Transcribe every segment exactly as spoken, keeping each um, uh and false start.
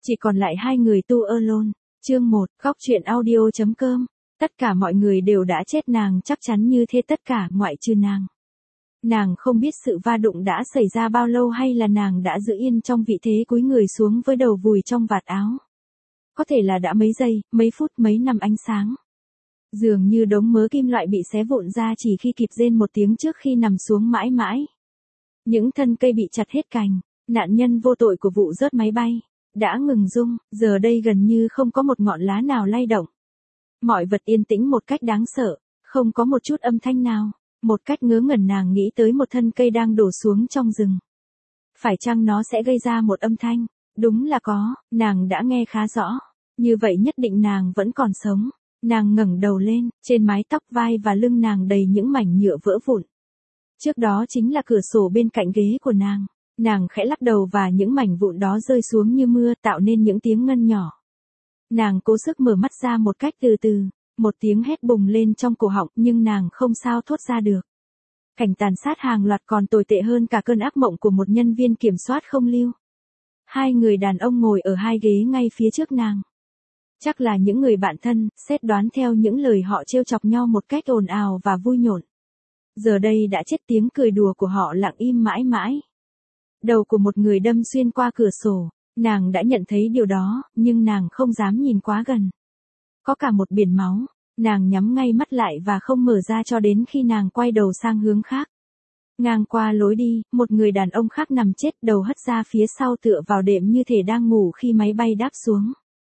Chỉ còn lại hai người tu alone. Chương một, góc truyện audio.com. Tất cả mọi người đều đã chết, nàng chắc chắn như thế, tất cả ngoại trừ nàng. Nàng không biết sự va đụng đã xảy ra bao lâu, hay là nàng đã giữ yên trong vị thế cúi người xuống với đầu vùi trong vạt áo. Có thể là đã mấy giây, mấy phút, mấy năm ánh sáng. Dường như đống mớ kim loại bị xé vụn ra chỉ khi kịp rên một tiếng trước khi nằm xuống mãi mãi. Những thân cây bị chặt hết cành, nạn nhân vô tội của vụ rớt máy bay đã ngừng rung, giờ đây gần như không có một ngọn lá nào lay động. Mọi vật yên tĩnh một cách đáng sợ, không có một chút âm thanh nào. Một cách ngớ ngẩn nàng nghĩ tới một thân cây đang đổ xuống trong rừng. Phải chăng nó sẽ gây ra một âm thanh? Đúng là có, nàng đã nghe khá rõ. Như vậy nhất định nàng vẫn còn sống. Nàng ngẩng đầu lên, trên mái tóc, vai và lưng nàng đầy những mảnh nhựa vỡ vụn. Trước đó chính là cửa sổ bên cạnh ghế của nàng. Nàng khẽ lắc đầu và những mảnh vụn đó rơi xuống như mưa, tạo nên những tiếng ngân nhỏ. Nàng cố sức mở mắt ra một cách từ từ, một tiếng hét bùng lên trong cổ họng nhưng nàng không sao thốt ra được. Cảnh tàn sát hàng loạt còn tồi tệ hơn cả cơn ác mộng của một nhân viên kiểm soát không lưu. Hai người đàn ông ngồi ở hai ghế ngay phía trước nàng. Chắc là những người bạn thân, xét đoán theo những lời họ trêu chọc nhau một cách ồn ào và vui nhộn. Giờ đây đã chết, tiếng cười đùa của họ lặng im mãi mãi. Đầu của một người đâm xuyên qua cửa sổ, nàng đã nhận thấy điều đó, nhưng nàng không dám nhìn quá gần. Có cả một biển máu, nàng nhắm ngay mắt lại và không mở ra cho đến khi nàng quay đầu sang hướng khác. Ngang qua lối đi, một người đàn ông khác nằm chết, đầu hất ra phía sau tựa vào đệm như thể đang ngủ khi máy bay đáp xuống.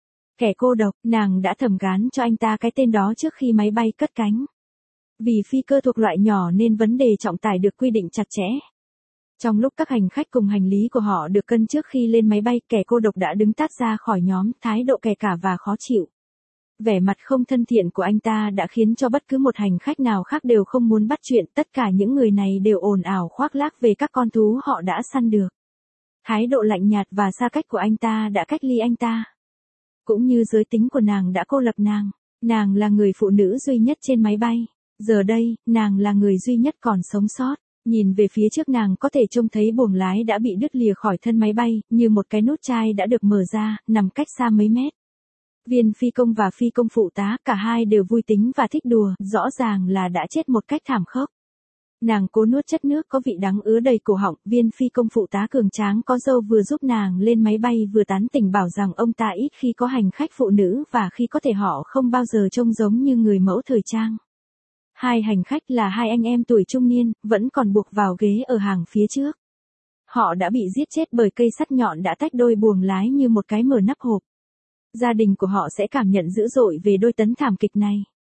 Kẻ cô độc, nàng đã thầm gán cho anh ta cái tên đó trước khi máy bay cất cánh. Vì phi cơ thuộc loại nhỏ nên vấn đề trọng tải được quy định chặt chẽ. Trong lúc các hành khách cùng hành lý của họ được cân trước khi lên máy bay, kẻ cô độc đã đứng tát ra khỏi nhóm, thái độ kè cả và khó chịu. Vẻ mặt không thân thiện của anh ta đã khiến cho bất cứ một hành khách nào khác đều không muốn bắt chuyện, tất cả những người này đều ồn ào khoác lác về các con thú họ đã săn được. Thái độ lạnh nhạt và xa cách của anh ta đã cách ly anh ta. Cũng như giới tính của nàng đã cô lập nàng, nàng là người phụ nữ duy nhất trên máy bay. Giờ đây, nàng là người duy nhất còn sống sót. Nhìn về phía trước nàng có thể trông thấy buồng lái đã bị đứt lìa khỏi thân máy bay, như một cái nút chai đã được mở ra, nằm cách xa mấy mét. Viên phi công và phi công phụ tá, cả hai đều vui tính và thích đùa, rõ ràng là đã chết một cách thảm khốc. Nàng cố nuốt chất nước có vị đắng ứa đầy cổ họng, viên phi công phụ tá cường tráng có râu vừa giúp nàng lên máy bay vừa tán tỉnh bảo rằng ông ta ít khi có hành khách phụ nữ và khi có thể họ không bao giờ trông giống như người mẫu thời trang. Hai hành khách là hai anh em tuổi trung niên, vẫn còn buộc vào ghế ở hàng phía trước. Họ đã bị giết chết bởi cây sắt nhọn đã tách đôi buồng lái như một cái mở nắp hộp. Gia đình của họ sẽ cảm nhận dữ dội về đôi tấn thảm kịch này.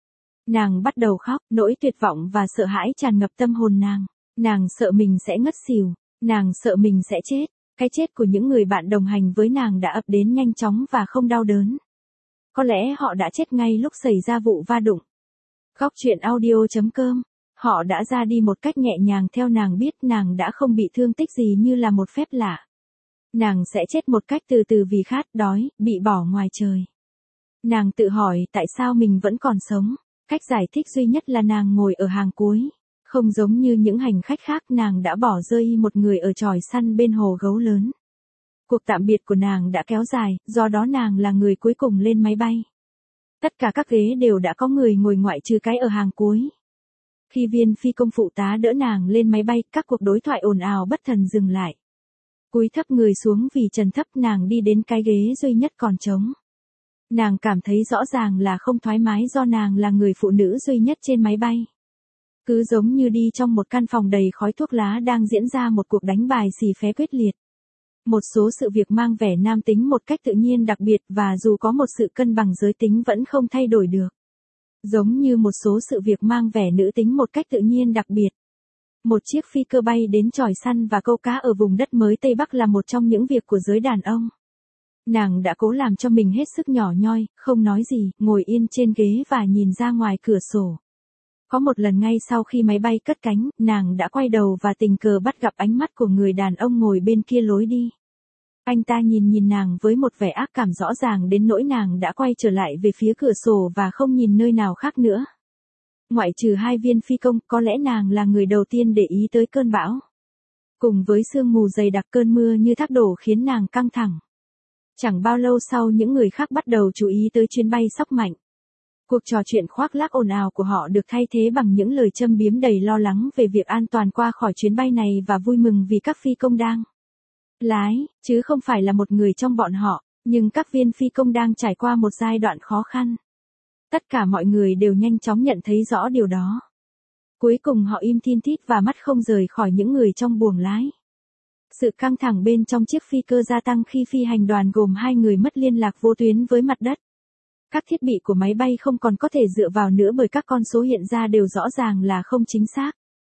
Nàng bắt đầu khóc, nỗi tuyệt vọng và sợ hãi tràn ngập tâm hồn nàng. Nàng sợ mình sẽ ngất xỉu, nàng sợ mình sẽ chết. Cái chết của những người bạn đồng hành với nàng đã ập đến nhanh chóng và không đau đớn. Có lẽ họ đã chết ngay lúc xảy ra vụ va đụng. Góc truyện audio.com. Họ đã ra đi một cách nhẹ nhàng, theo nàng biết nàng đã không bị thương tích gì, như là một phép lạ. Nàng sẽ chết một cách từ từ vì khát, đói, bị bỏ ngoài trời. Nàng tự hỏi tại sao mình vẫn còn sống. Cách giải thích duy nhất là nàng ngồi ở hàng cuối. Không giống như những hành khách khác, nàng đã bỏ rơi một người ở chòi săn bên hồ gấu lớn. Cuộc tạm biệt của nàng đã kéo dài, do đó nàng là người cuối cùng lên máy bay. Tất cả các ghế đều đã có người ngồi ngoại trừ cái ở hàng cuối. Khi viên phi công phụ tá đỡ nàng lên máy bay, các cuộc đối thoại ồn ào bất thần dừng lại. Cúi thấp người xuống vì trần thấp, nàng đi đến cái ghế duy nhất còn trống. Nàng cảm thấy rõ ràng là không thoải mái do nàng là người phụ nữ duy nhất trên máy bay. Cứ giống như đi trong một căn phòng đầy khói thuốc lá đang diễn ra một cuộc đánh bài xì phé quyết liệt. Một số sự việc mang vẻ nam tính một cách tự nhiên đặc biệt, và dù có một sự cân bằng giới tính vẫn không thay đổi được. Giống như một số sự việc mang vẻ nữ tính một cách tự nhiên đặc biệt. Một chiếc phi cơ bay đến chòi săn và câu cá ở vùng đất mới Tây Bắc là một trong những việc của giới đàn ông. Nàng đã cố làm cho mình hết sức nhỏ nhoi, không nói gì, ngồi yên trên ghế và nhìn ra ngoài cửa sổ. Có một lần ngay sau khi máy bay cất cánh, nàng đã quay đầu và tình cờ bắt gặp ánh mắt của người đàn ông ngồi bên kia lối đi. Anh ta nhìn nhìn nàng với một vẻ ác cảm rõ ràng đến nỗi nàng đã quay trở lại về phía cửa sổ và không nhìn nơi nào khác nữa. Ngoại trừ hai viên phi công, có lẽ nàng là người đầu tiên để ý tới cơn bão. Cùng với sương mù dày đặc, cơn mưa như thác đổ khiến nàng căng thẳng. Chẳng bao lâu sau những người khác bắt đầu chú ý tới chuyến bay sóc mạnh. Cuộc trò chuyện khoác lác ồn ào của họ được thay thế bằng những lời châm biếm đầy lo lắng về việc an toàn qua khỏi chuyến bay này và vui mừng vì các phi công đang lái, chứ không phải là một người trong bọn họ, nhưng các viên phi công đang trải qua một giai đoạn khó khăn. Tất cả mọi người đều nhanh chóng nhận thấy rõ điều đó. Cuối cùng họ im thin thít và mắt không rời khỏi những người trong buồng lái. Sự căng thẳng bên trong chiếc phi cơ gia tăng khi phi hành đoàn gồm hai người mất liên lạc vô tuyến với mặt đất. Các thiết bị của máy bay không còn có thể dựa vào nữa bởi các con số hiện ra đều rõ ràng là không chính xác.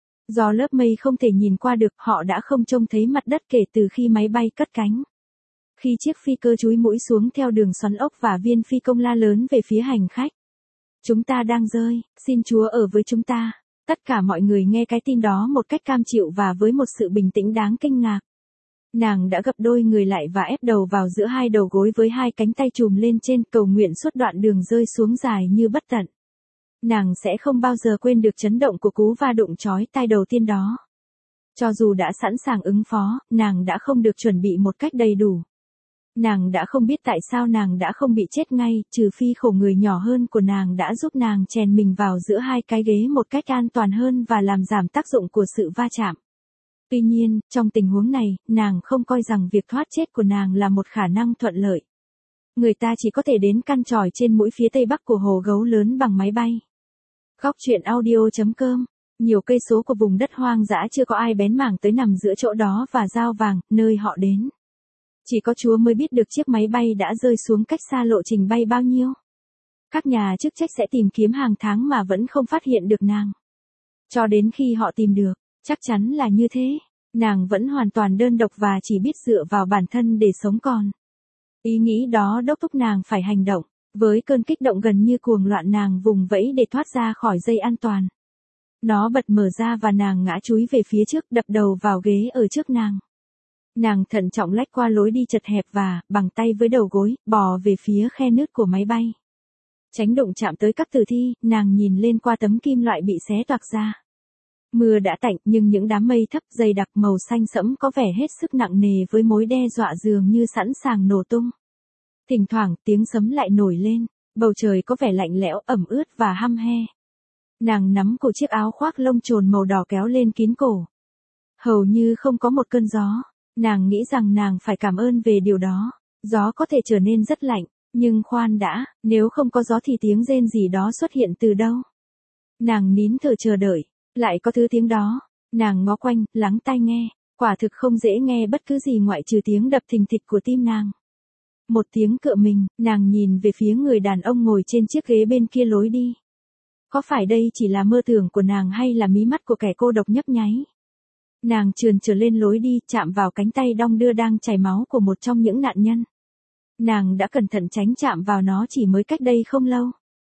Do lớp mây không thể nhìn qua được, họ đã không trông thấy mặt đất kể từ khi máy bay cất cánh. Khi chiếc phi cơ chúi mũi xuống theo đường xoắn ốc và viên phi công la lớn về phía hành khách. Chúng ta đang rơi, xin Chúa ở với chúng ta. Tất cả mọi người nghe cái tin đó một cách cam chịu và với một sự bình tĩnh đáng kinh ngạc. Nàng đã gập đôi người lại và ép đầu vào giữa hai đầu gối với hai cánh tay chùm lên trên, cầu nguyện suốt đoạn đường rơi xuống dài như bất tận. Nàng sẽ không bao giờ quên được chấn động của cú va đụng chói tai đầu tiên đó. Cho dù đã sẵn sàng ứng phó, nàng đã không được chuẩn bị một cách đầy đủ. Nàng đã không biết tại sao nàng đã không bị chết ngay, trừ phi khổ người nhỏ hơn của nàng đã giúp nàng chèn mình vào giữa hai cái ghế một cách an toàn hơn và làm giảm tác dụng của sự va chạm. Tuy nhiên, trong tình huống này, nàng không coi rằng việc thoát chết của nàng là một khả năng thuận lợi. Người ta chỉ có thể đến căn tròi trên mũi phía tây bắc của hồ gấu lớn bằng máy bay. Góc truyện audio chấm com. Nhiều cây số của vùng đất hoang dã chưa có ai bén mảng tới nằm giữa chỗ đó và dao vàng, nơi họ đến. Chỉ có Chúa mới biết được chiếc máy bay đã rơi xuống cách xa lộ trình bay bao nhiêu. Các nhà chức trách sẽ tìm kiếm hàng tháng mà vẫn không phát hiện được nàng. Cho đến khi họ tìm được, chắc chắn là như thế, nàng vẫn hoàn toàn đơn độc và chỉ biết dựa vào bản thân để sống còn. Ý nghĩ đó đốc thúc nàng phải hành động, với cơn kích động gần như cuồng loạn nàng vùng vẫy để thoát ra khỏi dây an toàn. Nó bật mở ra và nàng ngã chúi về phía trước, đập đầu vào ghế ở trước nàng. Nàng thận trọng lách qua lối đi chật hẹp và, bằng tay với đầu gối, bò về phía khe nứt của máy bay. Tránh đụng chạm tới các tử thi, nàng nhìn lên qua tấm kim loại bị xé toạc ra. Mưa đã tạnh nhưng những đám mây thấp dày đặc màu xanh sẫm có vẻ hết sức nặng nề với mối đe dọa dường như sẵn sàng nổ tung. Thỉnh thoảng tiếng sấm lại nổi lên, bầu trời có vẻ lạnh lẽo, ẩm ướt và hăm he. Nàng nắm cổ chiếc áo khoác lông trồn màu đỏ kéo lên kín cổ. Hầu như không có một cơn gió. Nàng nghĩ rằng nàng phải cảm ơn về điều đó. Gió có thể trở nên rất lạnh, nhưng khoan đã, nếu không có gió thì tiếng rên gì đó xuất hiện từ đâu? Nàng nín thở chờ đợi, lại có thứ tiếng đó. Nàng ngó quanh, lắng tai nghe, quả thực không dễ nghe bất cứ gì ngoại trừ tiếng đập thình thịch của tim nàng. Một tiếng cựa mình, nàng nhìn về phía người đàn ông ngồi trên chiếc ghế bên kia lối đi. Có phải đây chỉ là mơ tưởng của nàng hay là mí mắt của kẻ cô độc nhấp nháy? Nàng trườn trở lên lối đi, chạm vào cánh tay đong đưa đang chảy máu của một trong những nạn nhân. Nàng đã cẩn thận tránh chạm vào nó chỉ mới cách đây không lâu.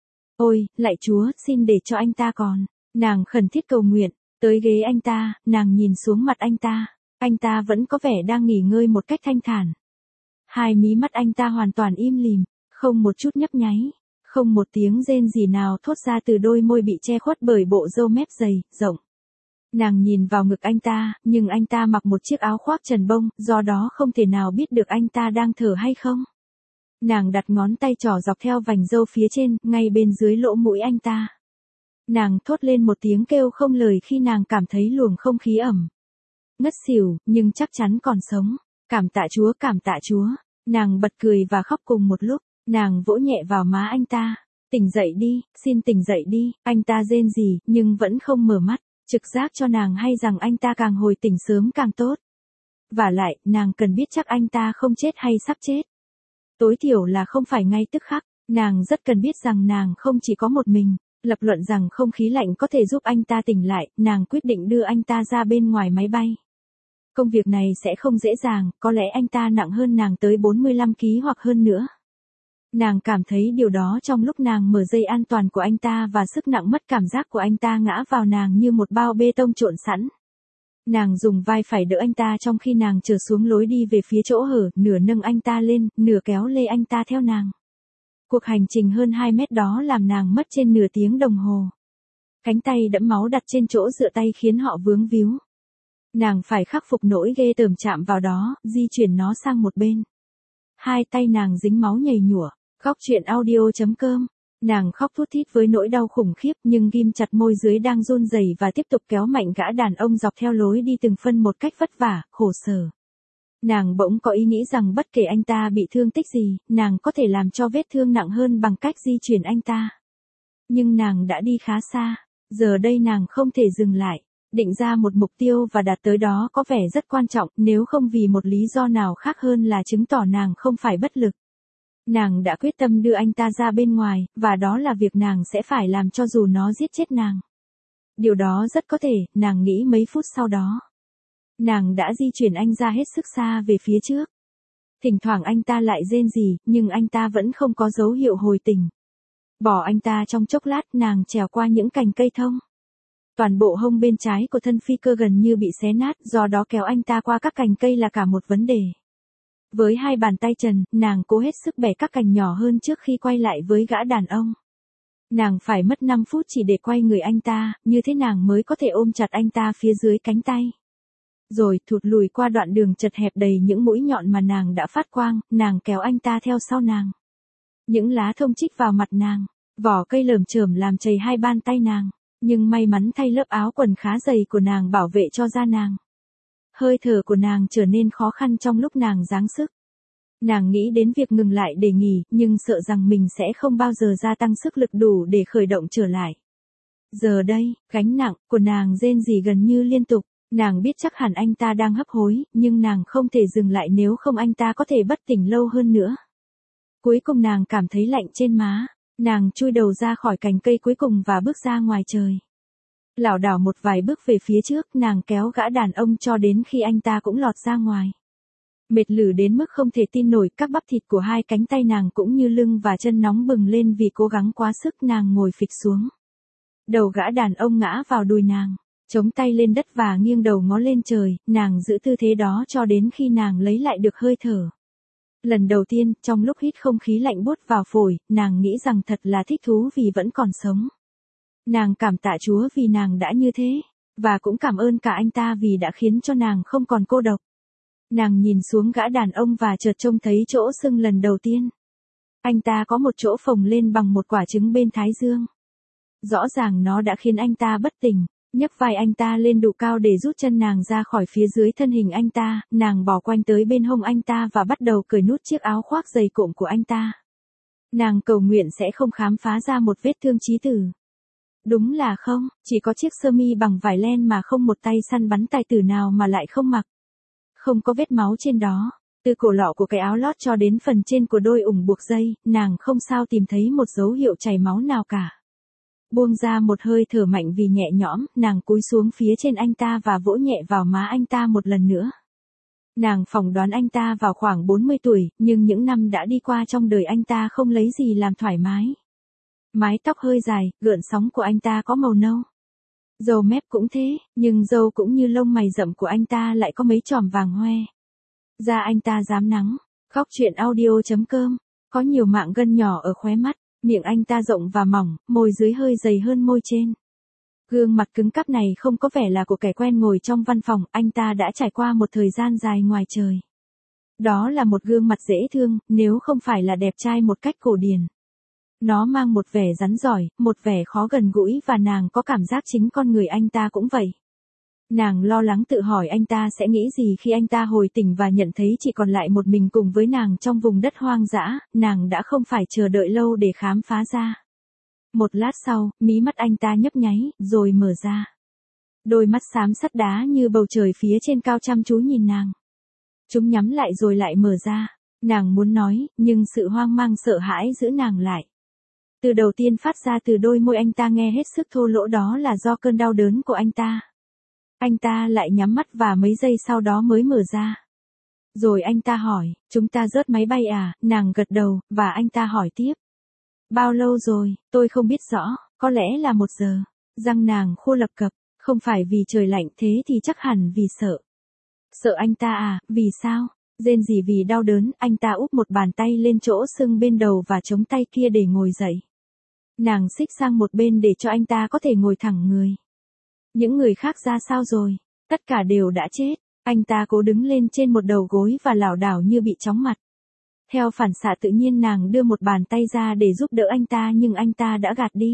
Ôi, lạy Chúa, xin để cho anh ta còn. Nàng khẩn thiết cầu nguyện, tới ghế anh ta, nàng nhìn xuống mặt anh ta. Anh ta vẫn có vẻ đang nghỉ ngơi một cách thanh thản. Hai mí mắt anh ta hoàn toàn im lìm, không một chút nhấp nháy, không một tiếng rên gì nào thốt ra từ đôi môi bị che khuất bởi bộ râu mép dày, rộng. Nàng nhìn vào ngực anh ta, nhưng anh ta mặc một chiếc áo khoác trần bông, do đó không thể nào biết được anh ta đang thở hay không. Nàng đặt ngón tay trỏ dọc theo vành râu phía trên, ngay bên dưới lỗ mũi anh ta. Nàng thốt lên một tiếng kêu không lời khi nàng cảm thấy luồng không khí ẩm. Ngất xỉu, nhưng chắc chắn còn sống. Cảm tạ Chúa, cảm tạ Chúa. Nàng bật cười và khóc cùng một lúc. Nàng vỗ nhẹ vào má anh ta. Tỉnh dậy đi, xin tỉnh dậy đi. Anh ta rên rỉ, nhưng vẫn không mở mắt. Trực giác cho nàng hay rằng anh ta càng hồi tỉnh sớm càng tốt. Vả lại, nàng cần biết chắc anh ta không chết hay sắp chết. Tối thiểu là không phải ngay tức khắc. Nàng rất cần biết rằng nàng không chỉ có một mình. Lập luận rằng không khí lạnh có thể giúp anh ta tỉnh lại, nàng quyết định đưa anh ta ra bên ngoài máy bay. Công việc này sẽ không dễ dàng, có lẽ anh ta nặng hơn nàng tới bốn mươi lăm ki lô gam hoặc hơn nữa. Nàng cảm thấy điều đó trong lúc nàng mở dây an toàn của anh ta và sức nặng mất cảm giác của anh ta ngã vào nàng như một bao bê tông trộn sẵn. Nàng dùng vai phải đỡ anh ta trong khi nàng trở xuống lối đi về phía chỗ hở, nửa nâng anh ta lên, nửa kéo lê anh ta theo nàng. Cuộc hành trình hơn hai mét đó làm nàng mất trên nửa tiếng đồng hồ. Cánh tay đẫm máu đặt trên chỗ dựa tay khiến họ vướng víu. Nàng phải khắc phục nỗi ghê tởm chạm vào đó, di chuyển nó sang một bên. hai tay nàng dính máu nhầy nhụa. Khóc chuyện audio chấm com. Nàng khóc thút thít với nỗi đau khủng khiếp nhưng ghim chặt môi dưới đang run rẩy và tiếp tục kéo mạnh gã đàn ông dọc theo lối đi từng phân một cách vất vả, khổ sở. Nàng bỗng có ý nghĩ rằng bất kể anh ta bị thương tích gì, nàng có thể làm cho vết thương nặng hơn bằng cách di chuyển anh ta. Nhưng nàng đã đi khá xa, giờ đây nàng không thể dừng lại. Định ra một mục tiêu và đạt tới đó có vẻ rất quan trọng, nếu không vì một lý do nào khác hơn là chứng tỏ nàng không phải bất lực. Nàng đã quyết tâm đưa anh ta ra bên ngoài, và đó là việc nàng sẽ phải làm cho dù nó giết chết nàng. Điều đó rất có thể, nàng nghĩ mấy phút sau đó. Nàng đã di chuyển anh ra hết sức xa về phía trước. Thỉnh thoảng anh ta lại rên rỉ, nhưng anh ta vẫn không có dấu hiệu hồi tỉnh. Bỏ anh ta trong chốc lát, nàng trèo qua những cành cây thông. Toàn bộ hông bên trái của thân phi cơ gần như bị xé nát, do đó kéo anh ta qua các cành cây là cả một vấn đề. Với hai bàn tay trần, nàng cố hết sức bẻ các cành nhỏ hơn trước khi quay lại với gã đàn ông. Nàng phải mất năm phút chỉ để quay người anh ta, như thế nàng mới có thể ôm chặt anh ta phía dưới cánh tay. Rồi thụt lùi qua đoạn đường chật hẹp đầy những mũi nhọn mà nàng đã phát quang, nàng kéo anh ta theo sau nàng. Những lá thông chích vào mặt nàng, vỏ cây lởm chởm làm chảy hai bàn tay nàng, nhưng may mắn thay lớp áo quần khá dày của nàng bảo vệ cho da nàng. Hơi thở của nàng trở nên khó khăn trong lúc nàng giáng sức. Nàng nghĩ đến việc ngừng lại để nghỉ, nhưng sợ rằng mình sẽ không bao giờ gia tăng sức lực đủ để khởi động trở lại. Giờ đây, gánh nặng của nàng rên rỉ gần như liên tục. Nàng biết chắc hẳn anh ta đang hấp hối, nhưng nàng không thể dừng lại nếu không anh ta có thể bất tỉnh lâu hơn nữa. Cuối cùng nàng cảm thấy lạnh trên má. Nàng chui đầu ra khỏi cành cây cuối cùng và bước ra ngoài trời. Lảo đảo một vài bước về phía trước, nàng kéo gã đàn ông cho đến khi anh ta cũng lọt ra ngoài. Mệt lử đến mức không thể tin nổi, các bắp thịt của hai cánh tay nàng cũng như lưng và chân nóng bừng lên vì cố gắng quá sức. Nàng ngồi phịch xuống. Đầu gã đàn ông ngã vào đùi nàng, chống tay lên đất và nghiêng đầu ngó lên trời. Nàng giữ tư thế đó cho đến khi nàng lấy lại được hơi thở. Lần đầu tiên, trong lúc hít không khí lạnh buốt vào phổi, nàng nghĩ rằng thật là thích thú vì vẫn còn sống. Nàng cảm tạ Chúa vì nàng đã như thế, và cũng cảm ơn cả anh ta vì đã khiến cho nàng không còn cô độc. Nàng nhìn xuống gã đàn ông và chợt trông thấy chỗ sưng lần đầu tiên. Anh ta có một chỗ phồng lên bằng một quả trứng bên thái dương. Rõ ràng nó đã khiến anh ta bất tỉnh. Nhấc vai anh ta lên đủ cao để rút chân nàng ra khỏi phía dưới thân hình anh ta, nàng bò quanh tới bên hông anh ta và bắt đầu cởi nút chiếc áo khoác dày cộm của anh ta. Nàng cầu nguyện sẽ không khám phá ra một vết thương chí tử. Đúng là không, chỉ có chiếc sơ mi bằng vải len mà không một tay săn bắn tài tử nào mà lại không mặc. Không có vết máu trên đó, từ cổ lọ của cái áo lót cho đến phần trên của đôi ủng buộc dây, nàng không sao tìm thấy một dấu hiệu chảy máu nào cả. Buông ra một hơi thở mạnh vì nhẹ nhõm, nàng cúi xuống phía trên anh ta và vỗ nhẹ vào má anh ta một lần nữa. Nàng phỏng đoán anh ta vào khoảng bốn mươi tuổi, nhưng những năm đã đi qua trong đời anh ta không lấy gì làm thoải mái. Mái tóc hơi dài, gợn sóng của anh ta có màu nâu. Râu mép cũng thế, nhưng râu cũng như lông mày rậm của anh ta lại có mấy chòm vàng hoe. Da anh ta rám nắng. Khóc chuyện audio chấm com. Có nhiều mảng gân nhỏ ở khóe mắt. Miệng anh ta rộng và mỏng, môi dưới hơi dày hơn môi trên. Gương mặt cứng cáp này không có vẻ là của kẻ quen ngồi trong văn phòng, anh ta đã trải qua một thời gian dài ngoài trời. Đó là một gương mặt dễ thương, nếu không phải là đẹp trai một cách cổ điển. Nó mang một vẻ rắn giỏi, một vẻ khó gần gũi và nàng có cảm giác chính con người anh ta cũng vậy. Nàng lo lắng tự hỏi anh ta sẽ nghĩ gì khi anh ta hồi tỉnh và nhận thấy chỉ còn lại một mình cùng với nàng trong vùng đất hoang dã, nàng đã không phải chờ đợi lâu để khám phá ra. Một lát sau, mí mắt anh ta nhấp nháy, rồi mở ra. Đôi mắt xám sắt đá như bầu trời phía trên cao chăm chú nhìn nàng. Chúng nhắm lại rồi lại mở ra. Nàng muốn nói, nhưng sự hoang mang sợ hãi giữ nàng lại. Từ đầu tiên phát ra từ đôi môi anh ta nghe hết sức thô lỗ, đó là do cơn đau đớn của anh ta. Anh ta lại nhắm mắt và mấy giây sau đó mới mở ra. Rồi anh ta hỏi, chúng ta rớt máy bay à, nàng gật đầu, và anh ta hỏi tiếp. Bao lâu rồi, tôi không biết rõ, có lẽ là một giờ. Răng nàng khô lập cập, không phải vì trời lạnh thế thì chắc hẳn vì sợ. Sợ anh ta à, vì sao? Rên rỉ vì đau đớn, anh ta úp một bàn tay lên chỗ sưng bên đầu và chống tay kia để ngồi dậy. Nàng xích sang một bên để cho anh ta có thể ngồi thẳng người. Những người khác ra sao rồi? Tất cả đều đã chết. Anh ta cố đứng lên trên một đầu gối và lảo đảo như bị chóng mặt. Theo phản xạ tự nhiên nàng đưa một bàn tay ra để giúp đỡ anh ta nhưng anh ta đã gạt đi.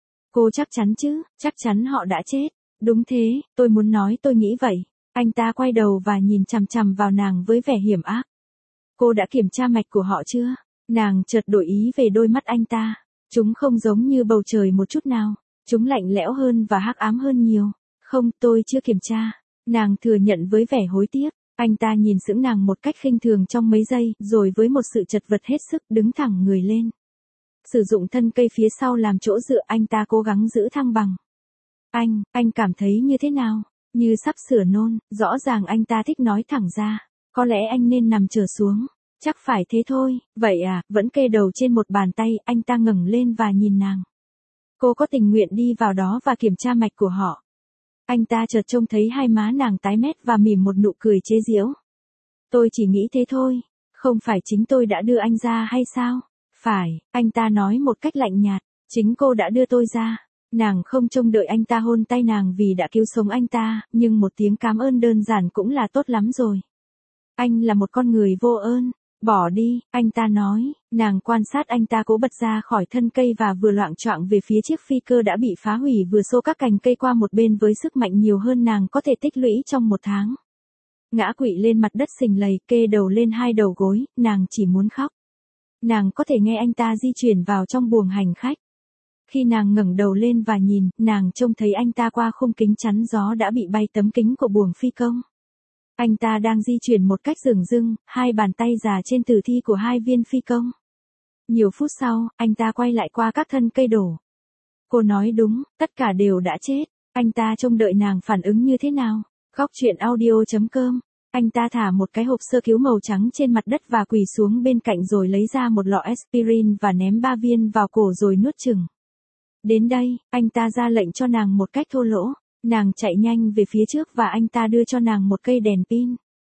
Cô chắc chắn chứ, chắc chắn họ đã chết. Đúng thế, tôi muốn nói tôi nghĩ vậy. Anh ta quay đầu và nhìn chằm chằm vào nàng với vẻ hiểm ác. Cô đã kiểm tra mạch của họ chưa? Nàng chợt đổi ý về đôi mắt anh ta. Chúng không giống như bầu trời một chút nào. Chúng lạnh lẽo hơn và hắc ám hơn nhiều. Không, tôi chưa kiểm tra. Nàng thừa nhận với vẻ hối tiếc. Anh ta nhìn sững nàng một cách khinh thường trong mấy giây, rồi với một sự chật vật hết sức đứng thẳng người lên. Sử dụng thân cây phía sau làm chỗ dựa, anh ta cố gắng giữ thăng bằng. Anh, anh cảm thấy như thế nào? Như sắp sửa nôn, rõ ràng anh ta thích nói thẳng ra. Có lẽ anh nên nằm trở xuống. Chắc phải thế thôi, vậy à, vẫn kê đầu trên một bàn tay, anh ta ngẩng lên và nhìn nàng. Cô có tình nguyện đi vào đó và kiểm tra mạch của họ. Anh ta chợt trông thấy hai má nàng tái mét và mỉm một nụ cười chế giễu. Tôi chỉ nghĩ thế thôi, không phải chính tôi đã đưa anh ra hay sao? Phải, anh ta nói một cách lạnh nhạt, chính cô đã đưa tôi ra. Nàng không trông đợi anh ta hôn tay nàng vì đã cứu sống anh ta, nhưng một tiếng cảm ơn đơn giản cũng là tốt lắm rồi. Anh là một con người vô ơn. Bỏ đi, anh ta nói. Nàng quan sát anh ta cố bật ra khỏi thân cây và vừa loạng choạng về phía chiếc phi cơ đã bị phá hủy, vừa xô các cành cây qua một bên với sức mạnh nhiều hơn nàng có thể tích lũy trong một tháng. Ngã quỵ lên mặt đất xình lầy, kê đầu lên hai đầu gối, nàng chỉ muốn khóc. Nàng có thể nghe anh ta di chuyển vào trong buồng hành khách. Khi nàng ngẩng đầu lên và nhìn, nàng trông thấy anh ta qua khung kính chắn gió đã bị bay tấm kính của buồng phi công. Anh ta đang di chuyển một cách dửng dưng, hai bàn tay già trên tử thi của hai viên phi công. Nhiều phút sau, anh ta quay lại qua các thân cây đổ. Cô nói đúng, tất cả đều đã chết. Anh ta trông đợi nàng phản ứng như thế nào. Góc truyện audio chấm com. Anh ta thả một cái hộp sơ cứu màu trắng trên mặt đất và quỳ xuống bên cạnh rồi lấy ra một lọ aspirin và ném ba viên vào cổ rồi nuốt chừng. Đến đây, anh ta ra lệnh cho nàng một cách thô lỗ. Nàng chạy nhanh về phía trước và anh ta đưa cho nàng một cây đèn pin.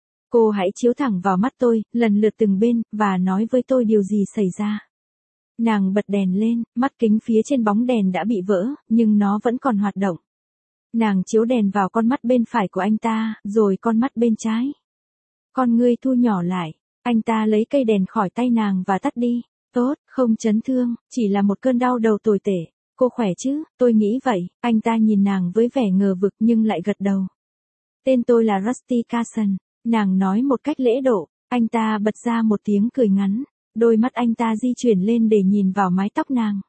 Cô hãy chiếu thẳng vào mắt tôi, lần lượt từng bên, và nói với tôi điều gì xảy ra. Nàng bật đèn lên, mắt kính phía trên bóng đèn đã bị vỡ, nhưng nó vẫn còn hoạt động. Nàng chiếu đèn vào con mắt bên phải của anh ta, rồi con mắt bên trái. Con ngươi thu nhỏ lại, anh ta lấy cây đèn khỏi tay nàng và tắt đi. Tốt, không chấn thương, chỉ là một cơn đau đầu tồi tệ. Cô khỏe chứ, tôi nghĩ vậy. Anh ta nhìn nàng với vẻ ngờ vực nhưng lại gật đầu. Tên tôi là Rusty Carson, nàng nói một cách lễ độ. Anh ta bật ra một tiếng cười ngắn. Đôi mắt anh ta di chuyển lên để nhìn vào mái tóc nàng.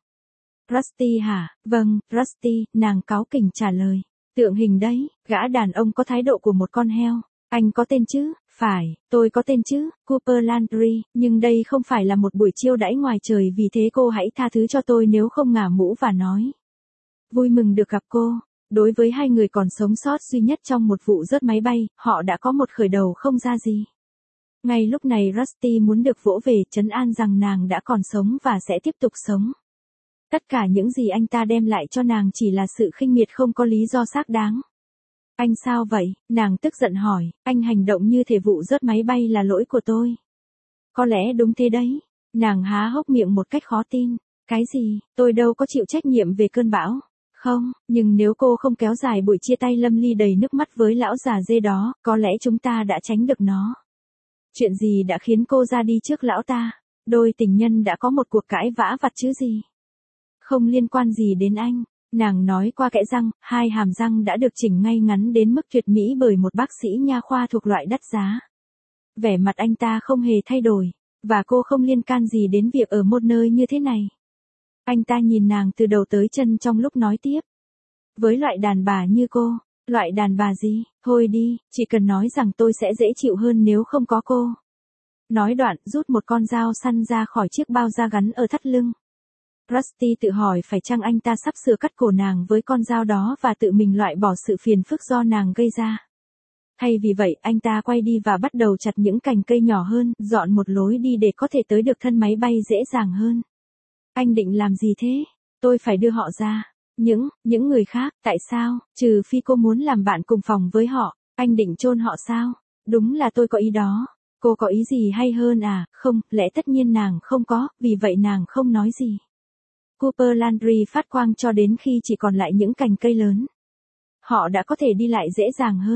Rusty hả? Vâng, Rusty, nàng cáu kỉnh trả lời. Tượng hình đấy, gã đàn ông có thái độ của một con heo. Anh có tên chứ? Phải, tôi có tên chứ, Cooper Landry, nhưng đây không phải là một buổi chiêu đãi ngoài trời, vì thế cô hãy tha thứ cho tôi nếu không ngả mũ và nói. Vui mừng được gặp cô. Đối với hai người còn sống sót duy nhất trong một vụ rớt máy bay, họ đã có một khởi đầu không ra gì. Ngay lúc này Rusty muốn được vỗ về trấn an rằng nàng đã còn sống và sẽ tiếp tục sống. Tất cả những gì anh ta đem lại cho nàng chỉ là sự khinh miệt không có lý do xác đáng. Anh sao vậy? Nàng tức giận hỏi, anh hành động như thể vụ rớt máy bay là lỗi của tôi. Có lẽ đúng thế đấy. Nàng há hốc miệng một cách khó tin. Cái gì? Tôi đâu có chịu trách nhiệm về cơn bão. Không, nhưng nếu cô không kéo dài buổi chia tay lâm ly đầy nước mắt với lão già dê đó, có lẽ chúng ta đã tránh được nó. Chuyện gì đã khiến cô ra đi trước lão ta? Đôi tình nhân đã có một cuộc cãi vã vặt chứ gì? Không liên quan gì đến anh. Nàng nói qua kẽ răng, hai hàm răng đã được chỉnh ngay ngắn đến mức tuyệt mỹ bởi một bác sĩ nha khoa thuộc loại đắt giá. Vẻ mặt anh ta không hề thay đổi, và cô không liên can gì đến việc ở một nơi như thế này. Anh ta nhìn nàng từ đầu tới chân trong lúc nói tiếp. Với loại đàn bà như cô, loại đàn bà gì, thôi đi, chỉ cần nói rằng tôi sẽ dễ chịu hơn nếu không có cô. Nói đoạn, rút một con dao săn ra khỏi chiếc bao da gắn ở thắt lưng. Rusty tự hỏi phải chăng anh ta sắp sửa cắt cổ nàng với con dao đó và tự mình loại bỏ sự phiền phức do nàng gây ra. Thay vì vậy, anh ta quay đi và bắt đầu chặt những cành cây nhỏ hơn, dọn một lối đi để có thể tới được thân máy bay dễ dàng hơn. Anh định làm gì thế? Tôi phải đưa họ ra. Những, những người khác, tại sao? Trừ phi cô muốn làm bạn cùng phòng với họ, anh định chôn họ sao? Đúng là tôi có ý đó. Cô có ý gì hay hơn à? Không, lẽ tất nhiên nàng không có, vì vậy nàng không nói gì. Cooper Landry phát quang cho đến khi chỉ còn lại những cành cây lớn. Họ đã có thể đi lại dễ dàng hơn.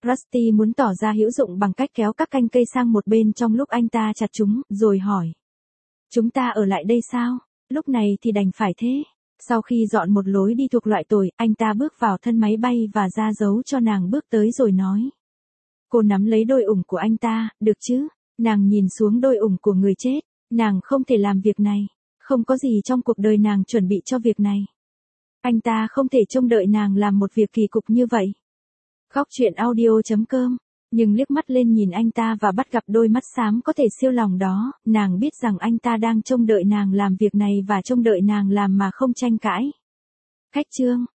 Rusty muốn tỏ ra hữu dụng bằng cách kéo các cành cây sang một bên trong lúc anh ta chặt chúng, rồi hỏi. Chúng ta ở lại đây sao? Lúc này thì đành phải thế. Sau khi dọn một lối đi thuộc loại tồi, anh ta bước vào thân máy bay và ra dấu cho nàng bước tới rồi nói. Cô nắm lấy đôi ủng của anh ta, được chứ? Nàng nhìn xuống đôi ủng của người chết. Nàng không thể làm việc này. Không có gì trong cuộc đời nàng chuẩn bị cho việc này. Anh ta không thể trông đợi nàng làm một việc kỳ cục như vậy. Khóc chuyện audio chấm com. Nhưng liếc mắt lên nhìn anh ta và bắt gặp đôi mắt xám có thể siêu lòng đó, nàng biết rằng anh ta đang trông đợi nàng làm việc này và trông đợi nàng làm mà không tranh cãi. Khách chương